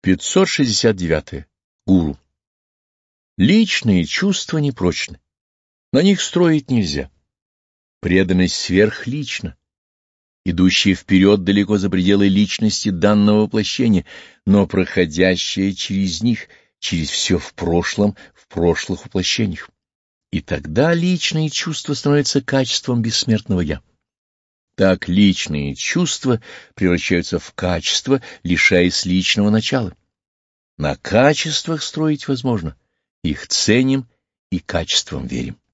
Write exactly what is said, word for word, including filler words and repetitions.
пятьсот шестьдесят девять. Гуру. Личные чувства непрочны, на них строить нельзя. Преданность сверхлична, идущая вперед далеко за пределы личности данного воплощения, но проходящая через них, через все в прошлом, в прошлых воплощениях. И тогда личные чувства становятся качеством бессмертного «Я». Так личные чувства превращаются в качество, лишаясь личного начала. На качествах строить возможно, их ценим и качествам верим.